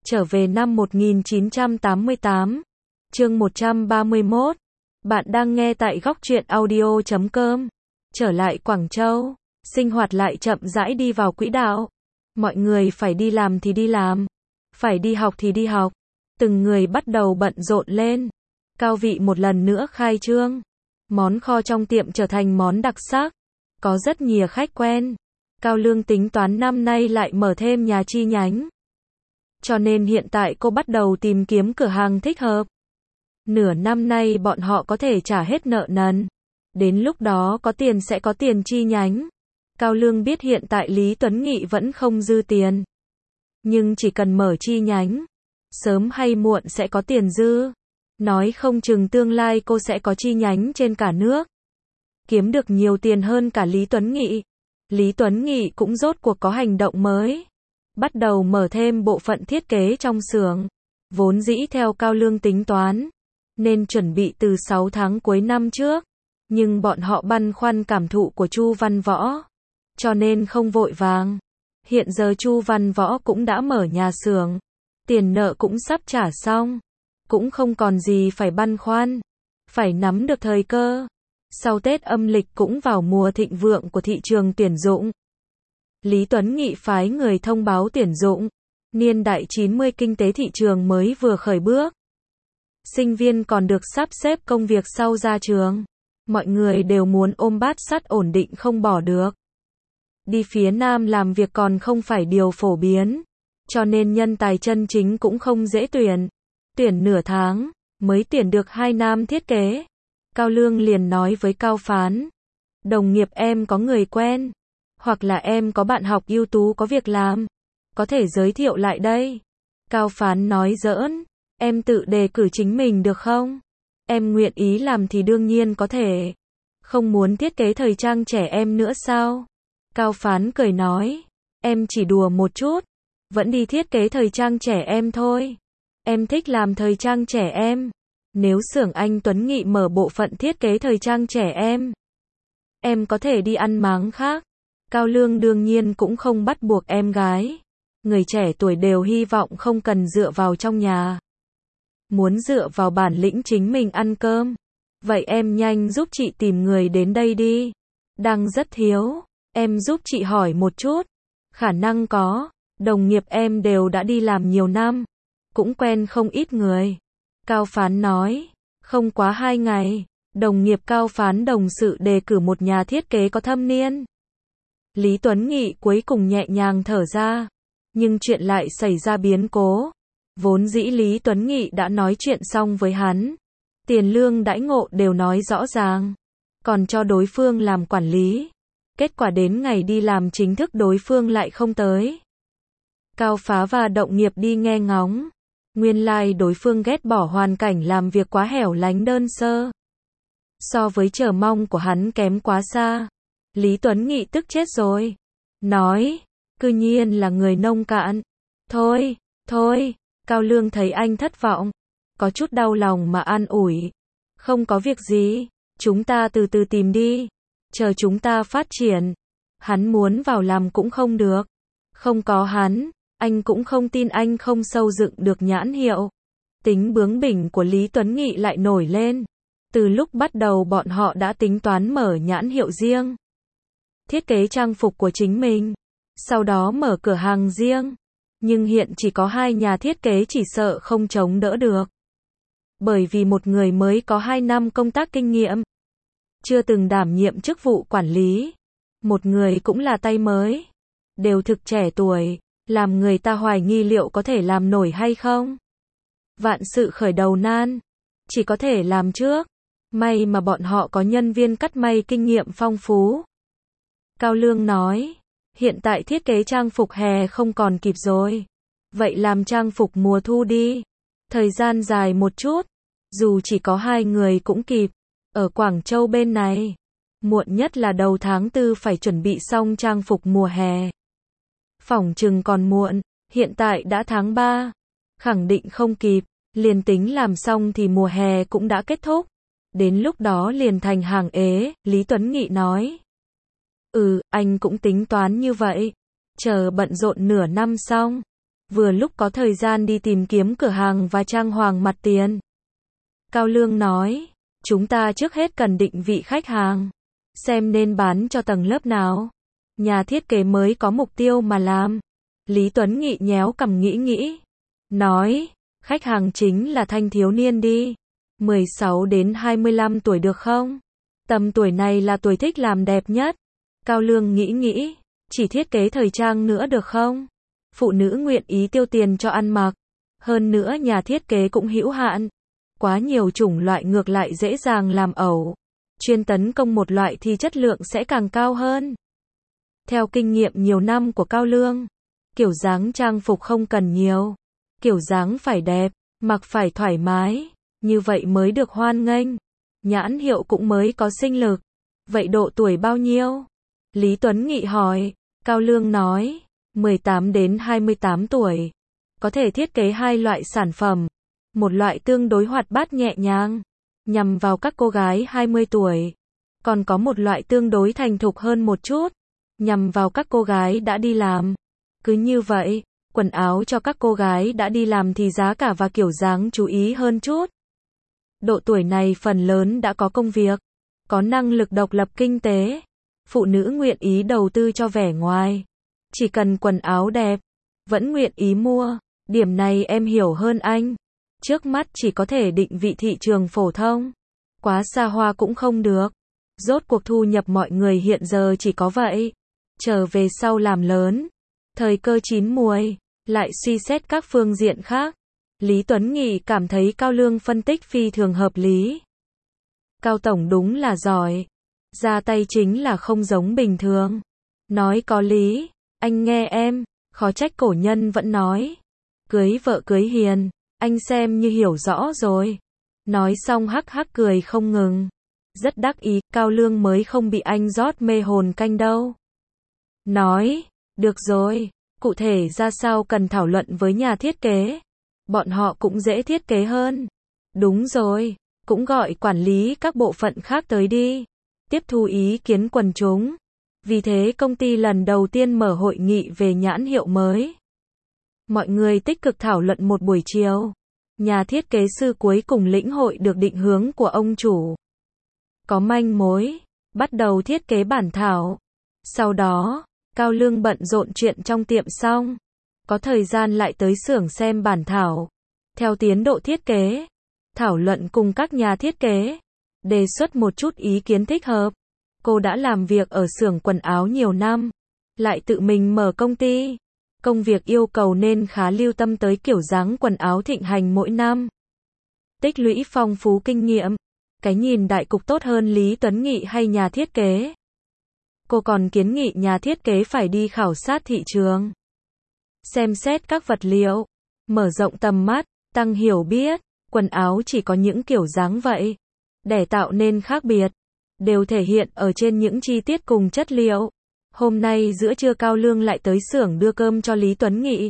Trở về năm 1988. Chương 131. Bạn đang nghe tại Góc Truyện Audio.com. Trở lại Quảng Châu, sinh hoạt lại chậm rãi đi vào quỹ đạo. Mọi người phải đi làm thì đi làm, phải đi học thì đi học. Từng người bắt đầu bận rộn lên. Cao vị một lần nữa khai trương. Món kho trong tiệm trở thành món đặc sắc. Có rất nhiều khách quen. Cao Lương tính toán năm nay lại mở thêm nhà chi nhánh. Cho nên hiện tại cô bắt đầu tìm kiếm cửa hàng thích hợp. Nửa năm nay bọn họ có thể trả hết nợ nần. Đến lúc đó có tiền sẽ có tiền chi nhánh. Cao Lương biết hiện tại Lý Tuấn Nghị vẫn không dư tiền. Nhưng chỉ cần mở chi nhánh, sớm hay muộn sẽ có tiền dư. Nói không chừng tương lai cô sẽ có chi nhánh trên cả nước. Kiếm được nhiều tiền hơn cả Lý Tuấn Nghị. Lý Tuấn Nghị cũng rốt cuộc có hành động mới. Bắt đầu mở thêm bộ phận thiết kế trong xưởng. Vốn dĩ theo Cao Lương tính toán, nên chuẩn bị từ 6 tháng cuối năm trước. Nhưng bọn họ băn khoăn cảm thụ của Chu Văn Võ. Cho nên không vội vàng. Hiện giờ Chu Văn Võ cũng đã mở nhà xưởng. Tiền nợ cũng sắp trả xong. Cũng không còn gì phải băn khoăn. Phải nắm được thời cơ. Sau Tết âm lịch cũng vào mùa thịnh vượng của thị trường tuyển dụng. Lý Tuấn Nghị phái người thông báo tuyển dụng. Niên đại 90 kinh tế thị trường mới vừa khởi bước. Sinh viên còn được sắp xếp công việc sau ra trường. Mọi người đều muốn ôm bát sắt ổn định không bỏ được. Đi phía Nam làm việc còn không phải điều phổ biến. Cho nên nhân tài chân chính cũng không dễ tuyển. Tuyển nửa tháng, mới tuyển được 2 nam thiết kế. Cao Lương liền nói với Cao Phán. Đồng nghiệp em có người quen. Hoặc là em có bạn học ưu tú có việc làm. Có thể giới thiệu lại đây. Cao Phán nói giỡn. Em tự đề cử chính mình được không? Em nguyện ý làm thì đương nhiên có thể. Không muốn thiết kế thời trang trẻ em nữa sao? Cao Phán cười nói. Em chỉ đùa một chút. Vẫn đi thiết kế thời trang trẻ em thôi. Em thích làm thời trang trẻ em. Nếu xưởng anh Tuấn Nghị mở bộ phận thiết kế thời trang trẻ em có thể đi ăn máng khác. Cao Lương đương nhiên cũng không bắt buộc em gái. Người trẻ tuổi đều hy vọng không cần dựa vào trong nhà. Muốn dựa vào bản lĩnh chính mình ăn cơm. Vậy em nhanh giúp chị tìm người đến đây đi. Đang rất thiếu. Em giúp chị hỏi một chút. Khả năng có. Đồng nghiệp em đều đã đi làm nhiều năm. Cũng quen không ít người. Cao Phán nói. Không quá 2 ngày. Đồng nghiệp Cao Phán đồng sự đề cử một nhà thiết kế có thâm niên. Lý Tuấn Nghị cuối cùng nhẹ nhàng thở ra. Nhưng chuyện lại xảy ra biến cố. Vốn dĩ Lý Tuấn Nghị đã nói chuyện xong với hắn. Tiền lương đãi ngộ đều nói rõ ràng. Còn cho đối phương làm quản lý. Kết quả đến ngày đi làm chính thức đối phương lại không tới. Cao Phá và đồng nghiệp đi nghe ngóng. Nguyên lai đối phương ghét bỏ hoàn cảnh làm việc quá hẻo lánh đơn sơ. So với chờ mong của hắn kém quá xa. Lý Tuấn Nghị tức chết rồi. Nói, cư nhiên là người nông cạn. Thôi, Cao Lương thấy anh thất vọng. Có chút đau lòng mà an ủi. Không có việc gì, chúng ta từ từ tìm đi. Chờ chúng ta phát triển. Hắn muốn vào làm cũng không được. Không có hắn, anh cũng không tin anh không sâu dựng được nhãn hiệu. Tính bướng bỉnh của Lý Tuấn Nghị lại nổi lên. Từ lúc bắt đầu bọn họ đã tính toán mở nhãn hiệu riêng. Thiết kế trang phục của chính mình. Sau đó mở cửa hàng riêng. Nhưng hiện chỉ có 2 nhà thiết kế chỉ sợ không chống đỡ được. Bởi vì một người mới có 2 năm công tác kinh nghiệm. Chưa từng đảm nhiệm chức vụ quản lý. Một người cũng là tay mới. Đều thực trẻ tuổi. Làm người ta hoài nghi liệu có thể làm nổi hay không. Vạn sự khởi đầu nan. Chỉ có thể làm trước. May mà bọn họ có nhân viên cắt may kinh nghiệm phong phú. Cao Lương nói. Hiện tại thiết kế trang phục hè không còn kịp rồi. Vậy làm trang phục mùa thu đi. Thời gian dài một chút. Dù chỉ có 2 người cũng kịp. Ở Quảng Châu bên này. Muộn nhất là đầu tháng 4 phải chuẩn bị xong trang phục mùa hè. Phỏng chừng còn muộn. Hiện tại đã tháng 3. Khẳng định không kịp. Liền tính làm xong thì mùa hè cũng đã kết thúc. Đến lúc đó liền thành hàng ế. Lý Tuấn Nghị nói. Anh cũng tính toán như vậy. Chờ bận rộn nửa năm xong. vừa lúc có thời gian đi tìm kiếm cửa hàng và trang hoàng mặt tiền. Cao Lương nói, chúng ta trước hết cần định vị khách hàng, xem nên bán cho tầng lớp nào. Nhà thiết kế mới có mục tiêu mà làm. Lý Tuấn Nghị nhéo cằm nghĩ, nói, khách hàng chính là thanh thiếu niên đi, 16 đến 25 tuổi được không? Tầm tuổi này là tuổi thích làm đẹp nhất. Cao Lương nghĩ, chỉ thiết kế thời trang nữa được không? Phụ nữ nguyện ý tiêu tiền cho ăn mặc. Hơn nữa nhà thiết kế cũng hữu hạn. Quá nhiều chủng loại ngược lại dễ dàng làm ẩu. Chuyên tấn công một loại thì chất lượng sẽ càng cao hơn. Theo kinh nghiệm nhiều năm của Cao Lương, kiểu dáng trang phục không cần nhiều. Kiểu dáng phải đẹp, mặc phải thoải mái, như vậy mới được hoan nghênh. Nhãn hiệu cũng mới có sinh lực. Vậy độ tuổi bao nhiêu? Lý Tuấn Nghị hỏi. Cao Lương nói, 18 đến 28 tuổi. Có thể thiết kế hai loại sản phẩm. Một loại tương đối hoạt bát nhẹ nhàng, nhằm vào các cô gái 20 tuổi. Còn có một loại tương đối thành thục hơn một chút, nhằm vào các cô gái đã đi làm. Cứ như vậy, quần áo cho các cô gái đã đi làm thì giá cả và kiểu dáng chú ý hơn chút. Độ tuổi này phần lớn đã có công việc, có năng lực độc lập kinh tế. Phụ nữ nguyện ý đầu tư cho vẻ ngoài. Chỉ cần quần áo đẹp, vẫn nguyện ý mua. Điểm này em hiểu hơn anh. Trước mắt chỉ có thể định vị thị trường phổ thông. Quá xa hoa cũng không được. Rốt cuộc thu nhập mọi người hiện giờ chỉ có vậy. Trở về sau làm lớn. Thời cơ chín muồi, lại suy xét các phương diện khác. Lý Tuấn Nghị cảm thấy Cao Lương phân tích phi thường hợp lý. Cao Tổng đúng là giỏi. Ra tay chính là không giống bình thường. Nói có lý, anh nghe em, khó trách cổ nhân vẫn nói. Cưới vợ cưới hiền, anh xem như hiểu rõ rồi. Nói xong hắc hắc cười không ngừng. Rất đắc ý, Cao Lương mới không bị anh rót mê hồn canh đâu. Nói, được rồi, cụ thể ra sao cần thảo luận với nhà thiết kế. Bọn họ cũng dễ thiết kế hơn. Đúng rồi, cũng gọi quản lý các bộ phận khác tới đi. Tiếp thu ý kiến quần chúng. Vì thế công ty lần đầu tiên mở hội nghị về nhãn hiệu mới. Mọi người tích cực thảo luận một buổi chiều. Nhà thiết kế sư cuối cùng lĩnh hội được định hướng của ông chủ. Có manh mối, bắt đầu thiết kế bản thảo. Sau đó, Cao Lương bận rộn chuyện trong tiệm xong. Có thời gian lại tới xưởng xem bản thảo. Theo tiến độ thiết kế, thảo luận cùng các nhà thiết kế. Đề xuất một chút ý kiến thích hợp. Cô đã làm việc ở xưởng quần áo nhiều năm. Lại tự mình mở công ty. Công việc yêu cầu nên khá lưu tâm tới kiểu dáng quần áo thịnh hành mỗi năm. Tích lũy phong phú kinh nghiệm. Cái nhìn đại cục tốt hơn Lý Tuấn Nghị hay nhà thiết kế. Cô còn kiến nghị nhà thiết kế phải đi khảo sát thị trường. Xem xét các vật liệu. Mở rộng tầm mắt, tăng hiểu biết. Quần áo chỉ có những kiểu dáng vậy. Để tạo nên khác biệt. Đều thể hiện ở trên những chi tiết cùng chất liệu. Hôm nay giữa trưa Cao Lương lại tới xưởng đưa cơm cho Lý Tuấn Nghị.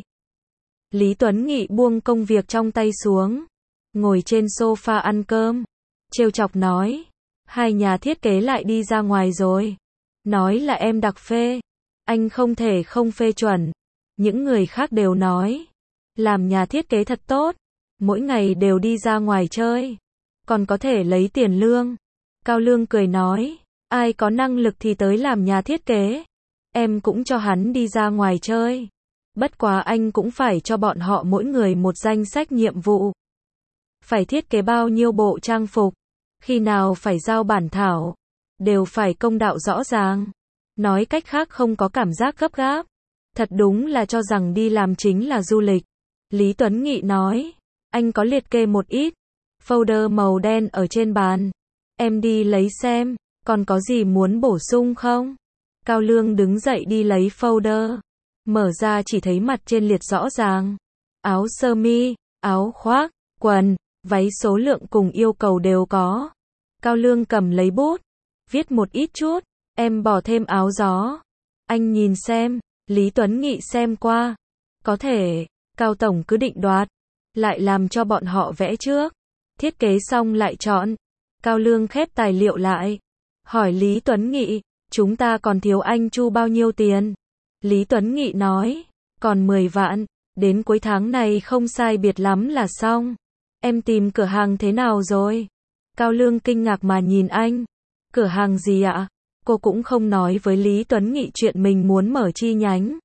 Lý Tuấn Nghị buông công việc trong tay xuống. Ngồi trên sofa ăn cơm. Trêu chọc nói. Hai nhà thiết kế lại đi ra ngoài rồi. Nói là em đặc phê. Anh không thể không phê chuẩn. Những người khác đều nói. Làm nhà thiết kế thật tốt. Mỗi ngày đều đi ra ngoài chơi. Còn có thể lấy tiền lương. Cao Lương cười nói. Ai có năng lực thì tới làm nhà thiết kế. Em cũng cho hắn đi ra ngoài chơi. Bất quá anh cũng phải cho bọn họ mỗi người một danh sách nhiệm vụ. Phải thiết kế bao nhiêu bộ trang phục. Khi nào phải giao bản thảo. Đều phải công đạo rõ ràng. Nói cách khác không có cảm giác gấp gáp. Thật đúng là cho rằng đi làm chính là du lịch. Lý Tuấn Nghị nói. Anh có liệt kê một ít. Folder màu đen ở trên bàn. Em đi lấy xem. Còn có gì muốn bổ sung không? Cao Lương đứng dậy đi lấy folder. Mở ra chỉ thấy mặt trên liệt rõ ràng. Áo sơ mi, áo khoác, quần, váy số lượng cùng yêu cầu đều có. Cao Lương cầm lấy bút. Viết một ít chút. Em bỏ thêm áo gió. Anh nhìn xem. Lý Tuấn Nghị xem qua. Có thể. Cao Tổng cứ định đoạt. Lại làm cho bọn họ vẽ trước. Thiết kế xong lại chọn. Cao Lương khép tài liệu lại. Hỏi Lý Tuấn Nghị. Chúng ta còn thiếu anh Chu bao nhiêu tiền? Lý Tuấn Nghị nói. Còn 10 vạn. Đến cuối tháng này không sai biệt lắm là xong. Em tìm cửa hàng thế nào rồi? Cao Lương kinh ngạc mà nhìn anh. Cửa hàng gì ạ? Cô cũng không nói với Lý Tuấn Nghị chuyện mình muốn mở chi nhánh.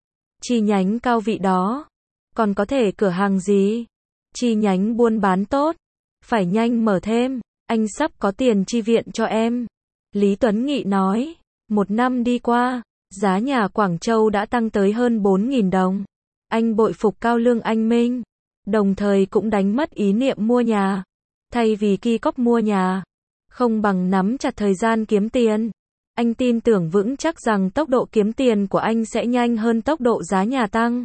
Chi nhánh Cao Vị đó. Còn có thể cửa hàng gì? Chi nhánh buôn bán tốt. Phải nhanh mở thêm. Anh sắp có tiền chi viện cho em. Lý Tuấn Nghị nói. 1 năm đi qua, giá nhà Quảng Châu đã tăng tới hơn 4.000 đồng. Anh bội phục Cao Lương anh minh. Đồng thời cũng đánh mất ý niệm mua nhà. Thay vì ki cóp mua nhà, không bằng nắm chặt thời gian kiếm tiền. Anh tin tưởng vững chắc rằng tốc độ kiếm tiền của anh sẽ nhanh hơn tốc độ giá nhà tăng.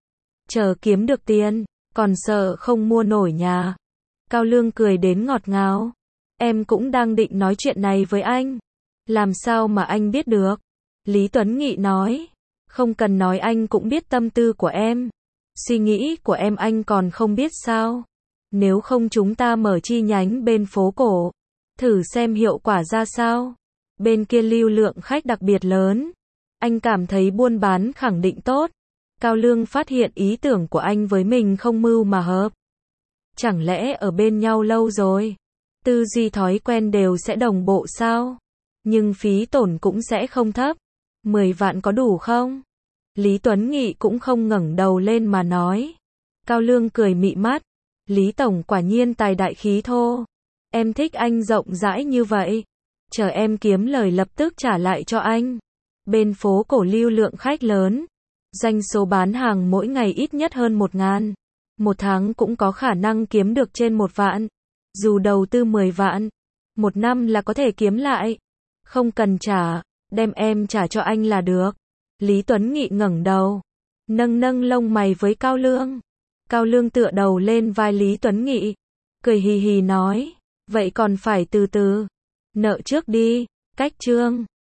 Chờ kiếm được tiền, còn sợ không mua nổi nhà. Cao Lương cười đến ngọt ngào. Em cũng đang định nói chuyện này với anh. Làm sao mà anh biết được? Lý Tuấn Nghị nói. Không cần nói anh cũng biết tâm tư của em. Suy nghĩ của em anh còn không biết sao? Nếu không chúng ta mở chi nhánh bên phố cổ. Thử xem hiệu quả ra sao. Bên kia lưu lượng khách đặc biệt lớn. Anh cảm thấy buôn bán khẳng định tốt. Cao Lương phát hiện ý tưởng của anh với mình không mưu mà hợp. Chẳng lẽ ở bên nhau lâu rồi, tư duy thói quen đều sẽ đồng bộ sao? Nhưng phí tổn cũng sẽ không thấp. 10 vạn có đủ không? Lý Tuấn Nghị cũng không ngẩng đầu lên mà nói. Cao Lương cười mị mắt. Lý Tổng quả nhiên tài đại khí thô. Em thích anh rộng rãi như vậy. Chờ em kiếm lời lập tức trả lại cho anh. Bên phố cổ lưu lượng khách lớn. Doanh số bán hàng mỗi ngày ít nhất hơn 1.000. 1 tháng cũng có khả năng kiếm được trên 1 vạn. Dù đầu tư 10 vạn, 1 năm là có thể kiếm lại. Không cần trả, đem em trả cho anh là được. Lý Tuấn Nghị ngẩng đầu, nâng nâng lông mày với Cao Lương. Cao Lương tựa đầu lên vai Lý Tuấn Nghị, cười hì hì nói, vậy còn phải từ từ. Nợ trước đi, cách chương.